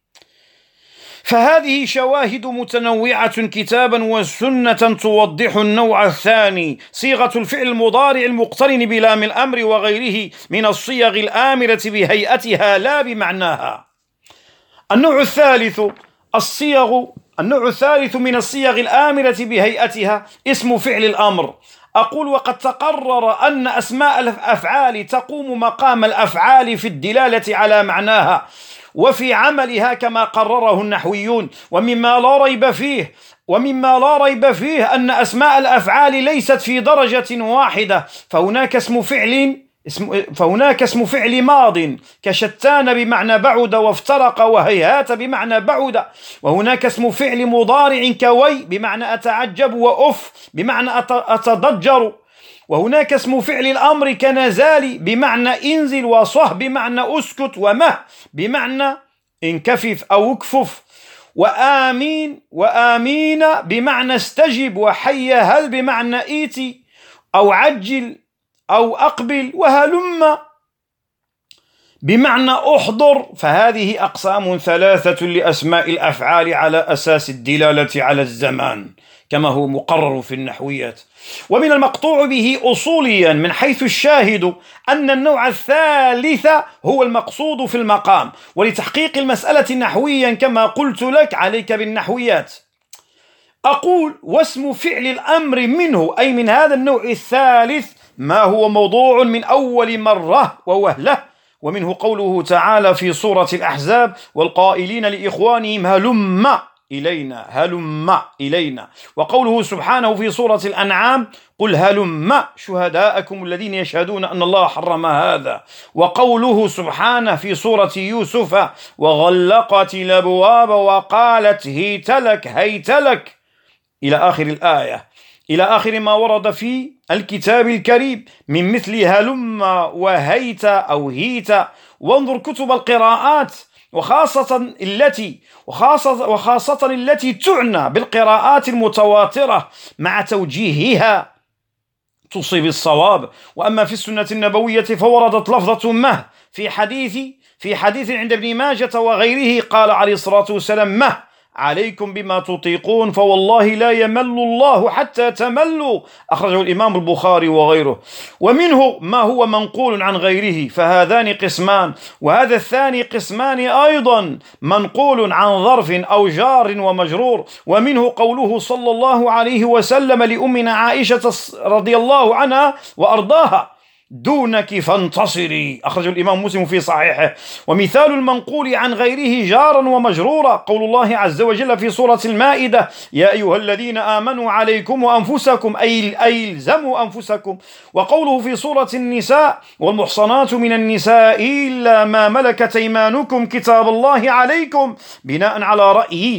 فهذه شواهد متنوعة كتابا وسنة توضح النوع الثاني، صيغة الفعل المضارع المقترن بلام الأمر وغيره من الصيغ الآمرة بهيئتها لا بمعناها. النوع الثالث الصيغ النوع الثالث من الصيغ الآمرة بهيئتها اسم فعل الأمر. أقول: وقد تقرر أن أسماء الأفعال تقوم مقام الأفعال في الدلالة على معناها وفي عملها كما قرره النحويون، ومما لا ريب فيه ومما لا ريب فيه أن أسماء الأفعال ليست في درجة واحدة، فهناك اسم فعل اسم فهناك اسم فعل ماض كشتان بمعنى بعد وافترق وهيهات بمعنى بعد، وهناك اسم فعل مضارع كوي بمعنى أتعجب وأف بمعنى أتضجر، وهناك اسم فعل الأمر كنزال بمعنى انزل، وصه بمعنى أسكت، ومه بمعنى انكفف أو اكفف، وآمين وآمين بمعنى استجب، وحي هل بمعنى ايتي أو عجل أو أقبل، وهلم بمعنى أحضر. فهذه أقسام ثلاثة لأسماء الأفعال على أساس الدلالة على الزمان كما هو مقرر في النحويات. ومن المقطوع به أصوليا من حيث الشاهد أن النوع الثالث هو المقصود في المقام. ولتحقيق المسألة نحويا كما قلت لك عليك بالنحويات. أقول: واسم فعل الأمر منه أي من هذا النوع الثالث ما هو موضوع من أول مرة ووهلة. ومنه قوله تعالى في سورة الأحزاب: والقائلين لإخوانهم هلم إلينا هلم إلينا. وقوله سبحانه في سورة الأنعام: قل هلم شهداءكم الذين يشهدون أن الله حرم هذا. وقوله سبحانه في سورة يوسف: وغلقت الأبواب وقالت هيت لك هيت لك، إلى آخر الآية، إلى آخر ما ورد في الكتاب الكريم من مثل هلم وهيت أو هيت. وانظر كتب القراءات وخاصة التي وخاصة, وخاصة التي تعنى بالقراءات المتواترة مع توجيهها تصيب الصواب. وأما في السنة النبوية فوردت لفظة مه في حديث في حديث عند ابن ماجة وغيره، قال عليه الصلاة والسلام: مه عليكم بما تطيقون فوالله لا يمل الله حتى تملوا، أخرجه الإمام البخاري وغيره. ومنه ما هو منقول عن غيره، فهذان قسمان، وهذا الثاني قسمان أيضا، منقول عن ظرف أو جار ومجرور. ومنه قوله صلى الله عليه وسلم لأمنا عائشة رضي الله عنها وأرضاها: دونك فانتصري، أخرج الإمام مسلم في صحيحه. ومثال المنقول عن غيره جارا ومجرورا قول الله عز وجل في سورة المائدة: يا أيها الذين آمنوا عليكم وأنفسكم أي الزموا أنفسكم. وقوله في سورة النساء: والمحصنات من النساء إلا ما ملكت أيمانكم كتاب الله عليكم، بناء على رأيي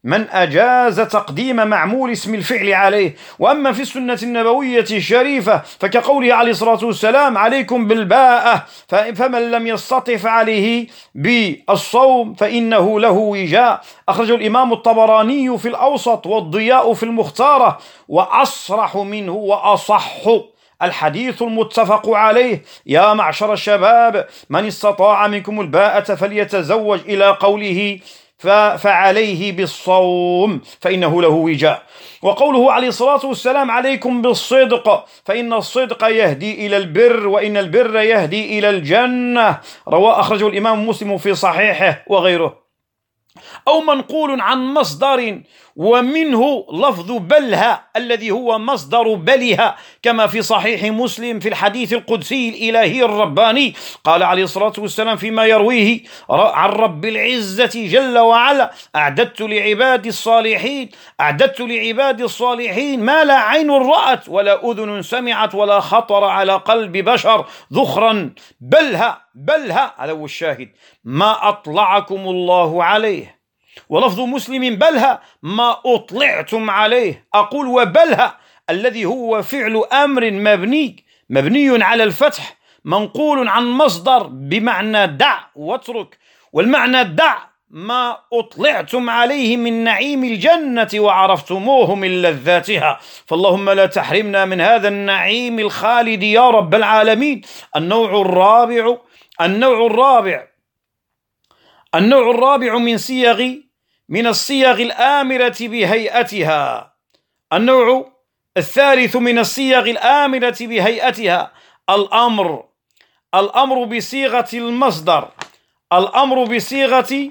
من أجاز تقديم معمول اسم الفعل عليه. وأما في السنة النبوية الشريفة فكقوله عليه الصلاة والسلام عليكم بالباءة، فمن لم يستطع فعليه بالصوم فإنه له وجاء. أخرجه الإمام الطبراني في الأوسط والضياء في المختارة، وأصرح منه وأصح الحديث المتفق عليه يا معشر الشباب من استطاع منكم الباءة فليتزوج إلى قوله فعليه بالصوم فإنه له وجاء. وقوله عليه الصلاة والسلام عليكم بالصدق فإن الصدق يهدي إلى البر وإن البر يهدي إلى الجنة، رواه أخرجه الإمام مسلم في صحيحه وغيره. أو منقول عن مصدر ومنه لفظ بلها الذي هو مصدر بلها، كما في صحيح مسلم في الحديث القدسي الإلهي الرباني قال عليه الصلاة والسلام فيما يرويه عن رب العزة جل وعلا أعددت لعبادي الصالحين أعددت لعبادي الصالحين ما لا عين رأت ولا أذن سمعت ولا خطر على قلب بشر ذخرا بلها بلها، هذا هو الشاهد، ما أطلعكم الله عليه. ولفظ مسلم بلها ما أطلعتم عليه. أقول وبلها الذي هو فعل أمر مبني مبني على الفتح منقول عن مصدر بمعنى دع واترك، والمعنى دع ما أطلعتم عليه من نعيم الجنة وعرفتموه من لذاتها، فاللهم لا تحرمنا من هذا النعيم الخالد يا رب العالمين. النوع الرابع النوع الرابع النوع الرابع من صيغ من الصيغ الآمرة بهيئتها. النوع الثالث من الصيغ الآمرة بهيئتها الأمر الأمر بصيغة المصدر الأمر بصيغة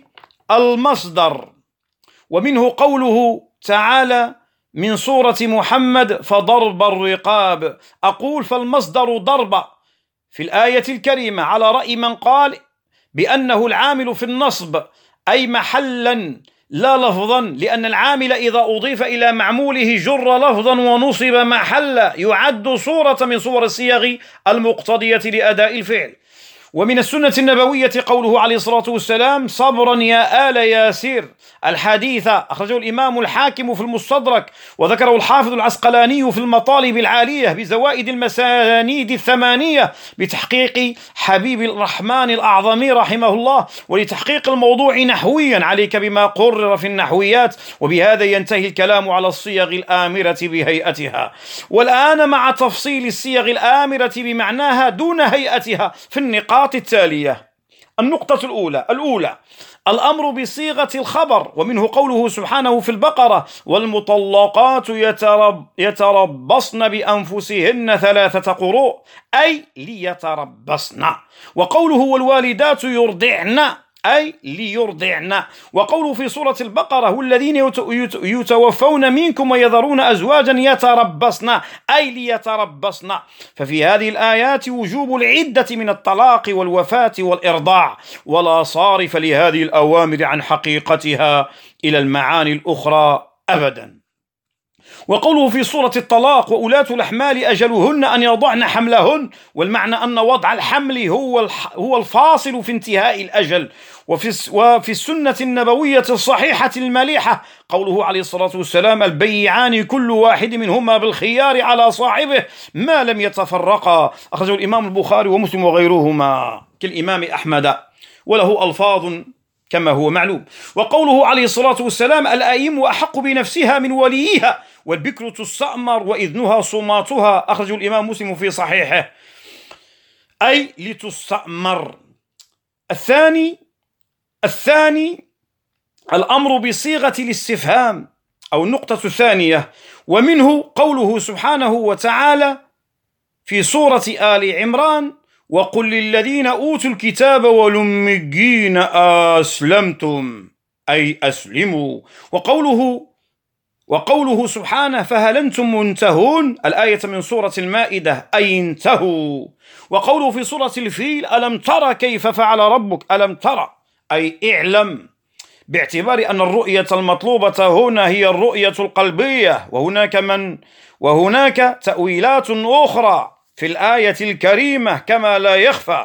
المصدر ومنه قوله تعالى من سورة محمد فضرب الرقاب. أقول فالمصدر ضرب في الآية الكريمة على رأي من قال بأنه العامل في النصب أي محلا لا لفظا، لأن العامل إذا أضيف إلى معموله جر لفظا ونصب محلا يعد صورة من صور الصيغ المقتضية لأداء الفعل. ومن السنة النبوية قوله عليه الصلاة والسلام صبرا يا آل ياسر الحديث، أخرجه الإمام الحاكم في المستدرك وذكره الحافظ العسقلاني في المطالب العالية بزوائد المسانيد الثمانية بتحقيق حبيب الرحمن الأعظمي رحمه الله. ولتحقيق الموضوع نحويا عليك بما قرر في النحويات. وبهذا ينتهي الكلام على الصيغ الآمرة بهيئتها. والآن مع تفصيل الصيغ الآمرة بمعناها دون هيئتها في النقاط التالية. النقطة الأولى الأولى الأمر بصيغة الخبر، ومنه قوله سبحانه في البقرة والمطلقات يترب يتربصن بأنفسهن ثلاثة قروء أي ليتربصن. وقوله والوالدات يرضعن أي ليرضعن. وقوله في سورة البقرة والذين يتوفون منكم ويذرون أزواجا يتربصن أي ليتربصن. ففي هذه الآيات وجوب العدة من الطلاق والوفاة والإرضاع، ولا صارف لهذه الأوامر عن حقيقتها إلى المعاني الأخرى أبدا. وقوله في سورة الطلاق وأولاة الأحمال أجلهن أن يضعن حملهن، والمعنى أن وضع الحمل هو هو الفاصل في انتهاء الأجل. وفي وفي السنة النبوية الصحيحة المليحة قوله عليه الصلاة والسلام البيعان كل واحد منهما بالخيار على صاحبه ما لم يتفرقا، أخرجه الإمام البخاري ومسلم وغيرهما كالإمام أحمد، وله ألفاظ كما هو معلوم. وقوله عليه الصلاة والسلام الآيم أحق بنفسها من وليها والبكر تستأمر وإذنها صماتها، أخرجه الإمام مسلم في صحيحه أي لتستأمر. الثاني الثاني الأمر بصيغة الاستفهام أو النقطة الثانية، ومنه قوله سبحانه وتعالى في سورة آل عمران وقل للذين أوتوا الكتاب والأميين أسلمتم أي أسلموا. وقوله وقوله سبحانه فهل أنتم منتهون الآية من سورة المائدة أي انتهوا. وقوله في سورة الفيل ألم ترى كيف فعل ربك ألم ترى أي اعلم، باعتبار أن الرؤية المطلوبة هنا هي الرؤية القلبية، وهناك من وهناك تأويلات أخرى في الآية الكريمة كما لا يخفى.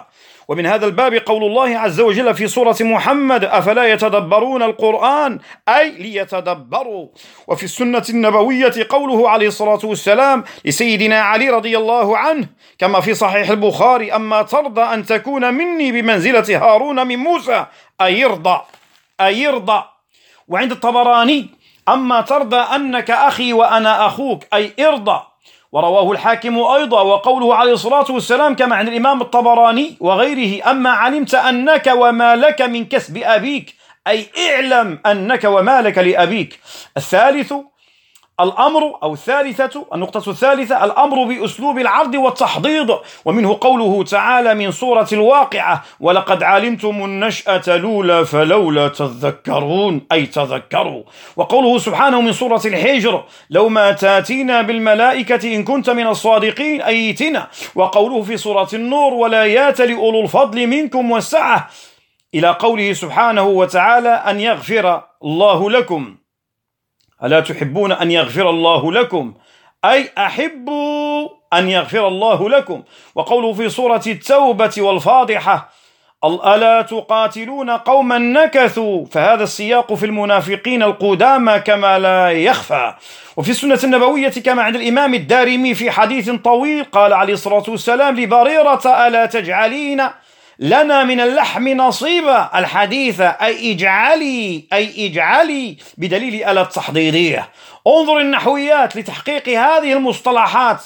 ومن هذا الباب قول الله عز وجل في سورة محمد: أفلا يتدبرون القرآن أي ليتدبروا. وفي السنة النبوية قوله عليه الصلاة والسلام لسيدنا علي رضي الله عنه كما في صحيح البخاري: أما ترضى أن تكون مني بمنزلة هارون من موسى أي يرضى أي يرضى. وعند الطبراني: أما ترضى أنك أخي وأنا أخوك أي ارضى. ورواه الحاكم أيضا. وقوله عليه الصلاة والسلام كما عند الإمام الطبراني وغيره: أما علمت أنك وما لك من كسب أبيك أي اعلم أنك وما لك لأبيك. الثالث الأمر أو الثالثة النقطة الثالثة الأمر بأسلوب العرض والتحضيض، ومنه قوله تعالى من سورة الواقعة: ولقد علمتم النشأة الأولى فلولا تذكرون أي تذكروا. وقوله سبحانه من سورة الحجر: لو ما تاتينا بالملائكة إن كنت من الصادقين أي ائتنا. وقوله في سورة النور: ولا يات لأولو الفضل منكم والسعة، إلى قوله سبحانه وتعالى: أن يغفر الله لكم ألا تحبون أن يغفر الله لكم أي أحبوا أن يغفر الله لكم. وقوله في سورة التوبة والفاضحة: ألا تقاتلون قوما نكثوا، فهذا السياق في المنافقين القدامى كما لا يخفى. وفي السنة النبوية كما عند الإمام الدارمي في حديث طويل قال عليه الصلاة والسلام لبريرة: ألا تجعلين لنا من اللحم نصيبا، الحديث أي اجعلي أي اجعلي بدليل ألا التحضيرية. انظر النحويات لتحقيق هذه المصطلحات.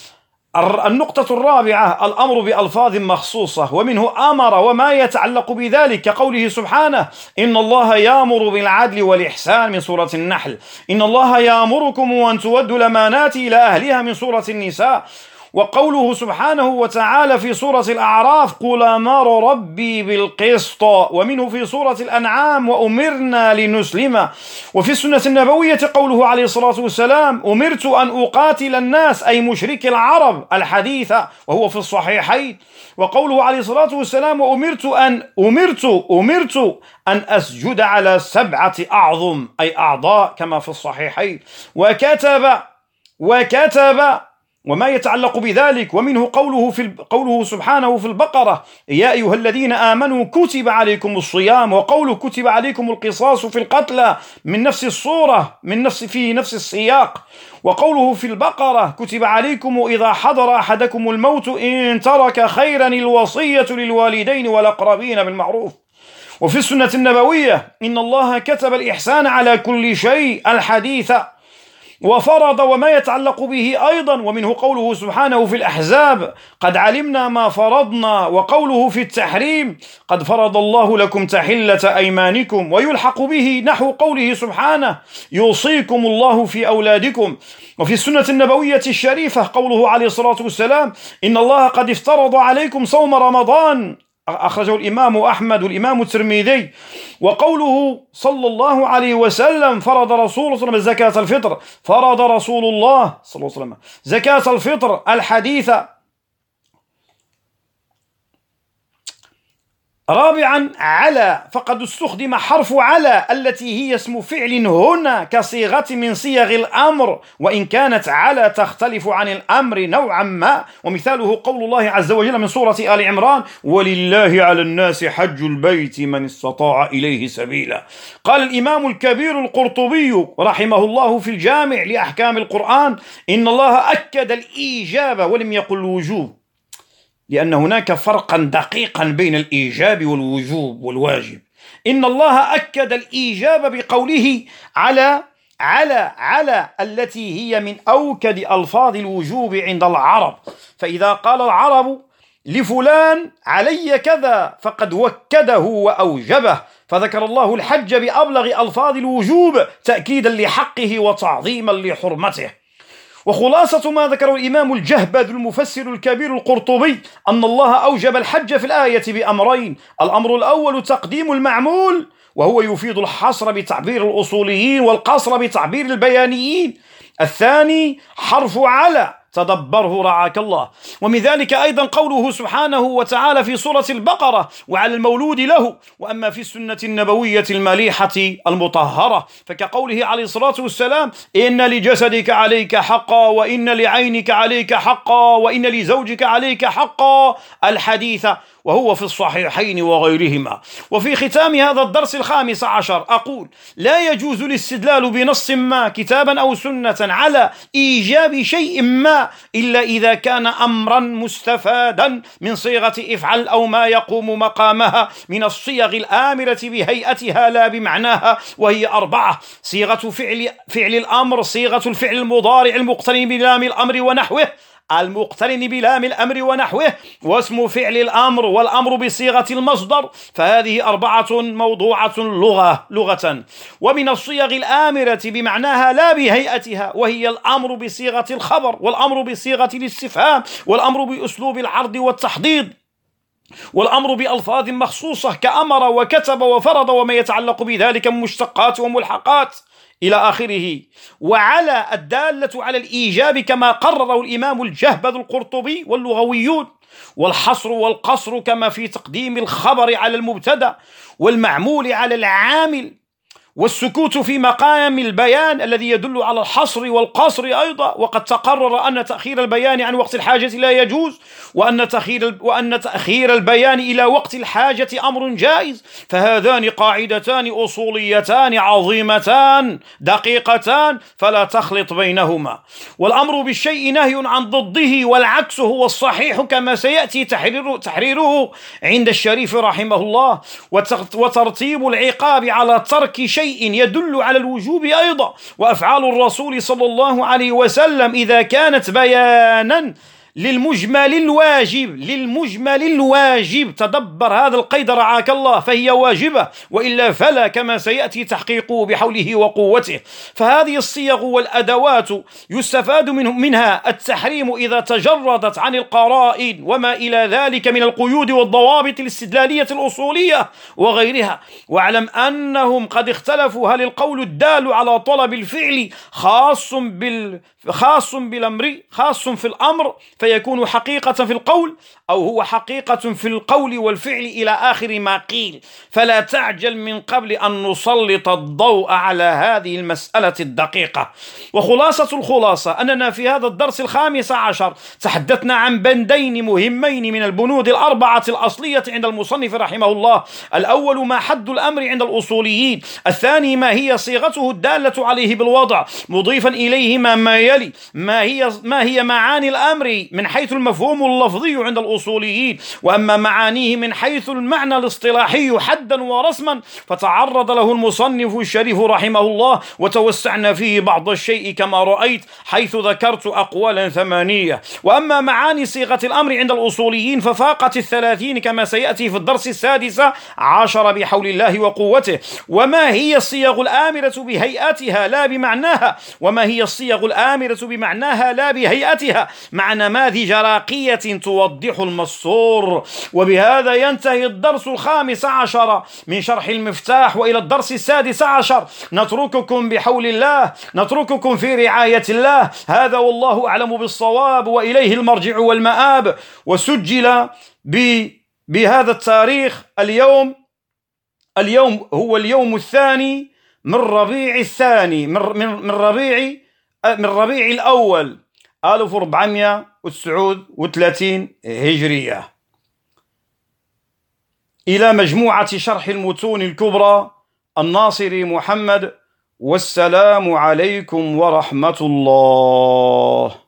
النقطة الرابعة الأمر بألفاظ مخصوصة، ومنه أمر وما يتعلق بذلك كقوله سبحانه: إن الله يأمر بالعدل والإحسان من سورة النحل، إن الله يأمركم أن تودوا الأمانات إلى أهلها من سورة النساء. وقوله سبحانه وتعالى في سورة الأعراف: قل أمر ربي بالقسط، ومنه في سورة الأنعام: وأمرنا لنسلم. وفي السنة النبوية قوله عليه الصلاة والسلام: أمرت أن أقاتل الناس أي مشرك العرب، الحديث وهو في الصحيحين. وقوله عليه الصلاة والسلام: وأمرت أن أمرت أمرت أن أسجد على سبعة أعظم أي أعضاء كما في الصحيحين. وكتب وكتب وما يتعلق بذلك، ومنه قوله في قوله سبحانه في البقرة: يا أيها الذين آمنوا كتب عليكم الصيام. وقوله كتب عليكم القصاص في القتلى من نفس الصورة من نفس في نفس السياق. وقوله في البقرة: كتب عليكم إذا حضر أحدكم الموت إن ترك خيرا الوصية للوالدين والأقربين بالمعروف. وفي السنة النبوية: إن الله كتب الإحسان على كل شيء، الحديث. وفرض وما يتعلق به أيضا، ومنه قوله سبحانه في الأحزاب: قد علمنا ما فرضنا. وقوله في التحريم: قد فرض الله لكم تحلة أيمانكم. ويلحق به نحو قوله سبحانه: يوصيكم الله في أولادكم. وفي السنة النبوية الشريفة قوله عليه الصلاة والسلام: إن الله قد افترض عليكم صوم رمضان، أخرجه الإمام أحمد والإمام الترمذي. وقوله صلى الله عليه وسلم: فرض رسول الله صلى الله عليه وسلم زكاة الفطر، فرض رسول الله صلى الله عليه وسلم زكاة الفطر، الحديث. رابعا على، فقد استخدم حرف على التي هي اسم فعل هنا كصيغة من صيغ الأمر، وإن كانت على تختلف عن الأمر نوعا ما. ومثاله قول الله عز وجل من سورة آل عمران: ولله على الناس حج البيت من استطاع إليه سبيلا. قال الإمام الكبير القرطبي رحمه الله في الجامع لأحكام القرآن: إن الله أكد الإيجاب ولم يقل الوجوب، لأن هناك فرقا دقيقا بين الإيجاب والوجوب والواجب. إن الله أكد الإيجاب بقوله على على على التي هي من أوكد ألفاظ الوجوب عند العرب. فإذا قال العرب لفلان علي كذا فقد وكده وأوجبه، فذكر الله الحج بأبلغ ألفاظ الوجوب تأكيدا لحقه وتعظيما لحرمته. وخلاصة ما ذكره الإمام الجهبذ المفسر الكبير القرطبي أن الله أوجب الحج في الآية بأمرين: الأمر الأول تقديم المعمول، وهو يفيد الحصر بتعبير الأصوليين والقصر بتعبير البيانيين. الثاني حرف على، تدبره رعاك الله. ومن ذلك أيضا قوله سبحانه وتعالى في سورة البقرة: وعلى المولود له. وأما في السنة النبوية المليحة المطهرة فكقوله عليه الصلاة والسلام: إن لجسدك عليك حقا، وإن لعينك عليك حقا، وإن لزوجك عليك حقا، الحديث. وهو في الصحيحين وغيرهما. وفي ختام هذا الدرس الخامس عشر أقول: لا يجوز الاستدلال بنص ما كتابا أو سنة على إيجاب شيء ما إلا إذا كان أمرا مستفادا من صيغة افعل أو ما يقوم مقامها من الصيغ الآمرة بهيئتها لا بمعناها، وهي أربعة: صيغة فعل فعل الأمر، صيغة الفعل المضارع المقترن بلام الأمر ونحوه المقترن بلام الأمر ونحوه واسم فعل الأمر، والأمر بصيغة المصدر، فهذه أربعة موضوعة لغة لغة. ومن الصيغ الآمرة بمعناها لا بهيئتها، وهي الأمر بصيغة الخبر، والأمر بصيغة الاستفهام، والأمر بأسلوب العرض والتحضيض، والأمر بألفاظ مخصوصة كأمر وكتب وفرض وما يتعلق بذلك من مشتقات وملحقات إلى آخره. وعلى الدالة على الإيجاب كما قرره الإمام الجهبذ القرطبي واللغويون، والحصر والقصر كما في تقديم الخبر على المبتدأ والمعمول على العامل، والسكوت في مقام البيان الذي يدل على الحصر والقصر أيضا. وقد تقرر أن تأخير البيان عن وقت الحاجة لا يجوز، وأن تأخير وأن تأخير البيان إلى وقت الحاجة أمر جائز. فهذان قاعدتان أصوليتان عظيمتان دقيقتان فلا تخلط بينهما. والأمر بالشيء نهي عن ضده، والعكس هو الصحيح كما سيأتي تحريره, تحريره عند الشريف رحمه الله. وترتيب العقاب على ترك شيء يدل على الوجوب أيضا. وأفعال الرسول صلى الله عليه وسلم إذا كانت بيانا للمجمل الواجب للمجمل الواجب تدبر هذا القيد رعاك الله، فهي واجبة، وإلا فلا، كما سيأتي تحقيقه بحوله وقوته. فهذه الصيغ والأدوات يستفاد منها التحريم إذا تجردت عن القرائن وما إلى ذلك من القيود والضوابط الاستدلالية الأصولية وغيرها. واعلم أنهم قد اختلفوا هل القول الدال على طلب الفعل خاص بال خاص بالأمر خاص في الأمر فيكون حقيقة في القول، أو هو حقيقة في القول والفعل إلى آخر ما قيل. فلا تعجل من قبل أن نسلط الضوء على هذه المسألة الدقيقة. وخلاصة الخلاصة أننا في هذا الدرس الخامس عشر تحدثنا عن بندين مهمين من البنود الأربعة الأصلية عند المصنف رحمه الله: الأول ما حد الأمر عند الأصوليين، الثاني ما هي صيغته الدالة عليه بالوضع، مضيفا إليهما ما يلي: ما هي ما هي معاني الأمر من حيث المفهوم اللفظي عند الأصوليين، وأما معانيه من حيث المعنى الاصطلاحي حدا ورسما فتعرض له المصنف الشريف رحمه الله، وتوسعنا فيه بعض الشيء كما رأيت، حيث ذكرت أقوالا ثمانية. وأما معاني صيغة الأمر عند الأصوليين ففاقت الثلاثين كما سيأتي في الدرس السادس عشر بحول الله وقوته. وما هي الصيغ الآمرة بهيئتها لا بمعناها، وما هي الصيغ الآمرة بمعناها لا بهيئتها، مع نماذج راقية توضح المسطور. وبهذا ينتهي الدرس الخامس عشر من شرح المفتاح، وإلى الدرس السادس عشر نترككم بحول الله، نترككم في رعاية الله. هذا والله أعلم بالصواب، وإليه المرجع والمآب. وسجل بهذا التاريخ اليوم اليوم هو اليوم الثاني من ربيع الثاني من من ربيع من ربيع الأول ألف وأربعمائة وتسعة وثلاثين هجرية، إلى مجموعة شرح المتون الكبرى الناصري محمد. والسلام عليكم ورحمة الله.